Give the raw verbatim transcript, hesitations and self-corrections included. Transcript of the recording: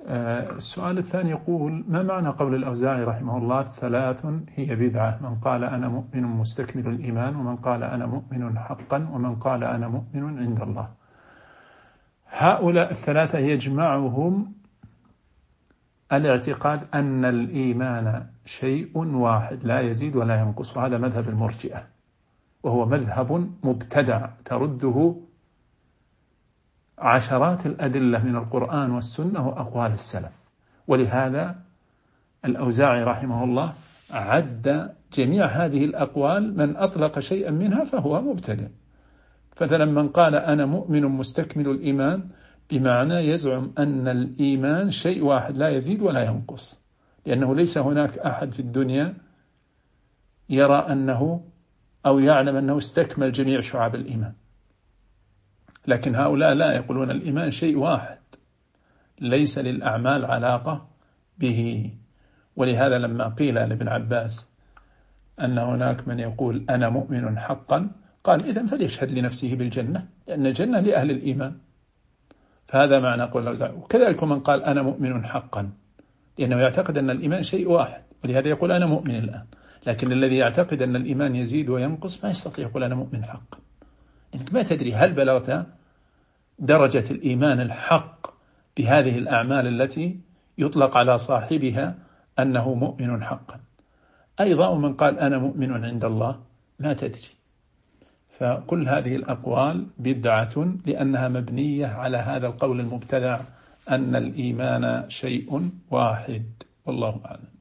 السؤال الثاني يقول: ما معنى قول الأوزاعي رحمه الله: ثلاث هي بدعة، من قال أنا مؤمن مستكمل الإيمان، ومن قال أنا مؤمن حقا، ومن قال أنا مؤمن عند الله. هؤلاء الثلاثة يجمعهم الاعتقاد أن الإيمان شيء واحد لا يزيد ولا ينقص، وهذا مذهب المرجئة، وهو مذهب مبتدع ترده عشرات الأدلة من القرآن والسنة وأقوال السلف. ولهذا الأوزاعي رحمه الله عد جميع هذه الأقوال، من أطلق شيئا منها فهو مبتدع. فمثلا من قال أنا مؤمن مستكمل الإيمان، بمعنى يزعم أن الإيمان شيء واحد لا يزيد ولا ينقص، لأنه ليس هناك أحد في الدنيا يرى أنه أو يعلم أنه استكمل جميع شعاب الإيمان. لكن هؤلاء لا، يقولون الإيمان شيء واحد ليس للأعمال علاقة به. ولهذا لما قيل لابن عباس أن هناك من يقول أنا مؤمن حقا، قال إذن فليشهد لنفسه بالجنة، لأن الجنة لأهل الإيمان. فهذا معنى قول الأوزاعي. وكذلك من قال أنا مؤمن حقا، لأنه يعتقد أن الإيمان شيء واحد، ولهذا يقول أنا مؤمن الآن. لكن الذي يعتقد أن الإيمان يزيد وينقص ما يستطيع يقول أنا مؤمن حقا، إنك ما تدري هل بلغت درجة الإيمان الحق بهذه الأعمال التي يطلق على صاحبها أنه مؤمن حقا. أيضا من قال أنا مؤمن عند الله ما تدري. فكل هذه الأقوال بدعة، لأنها مبنية على هذا القول المبتدع أن الإيمان شيء واحد، والله أعلم.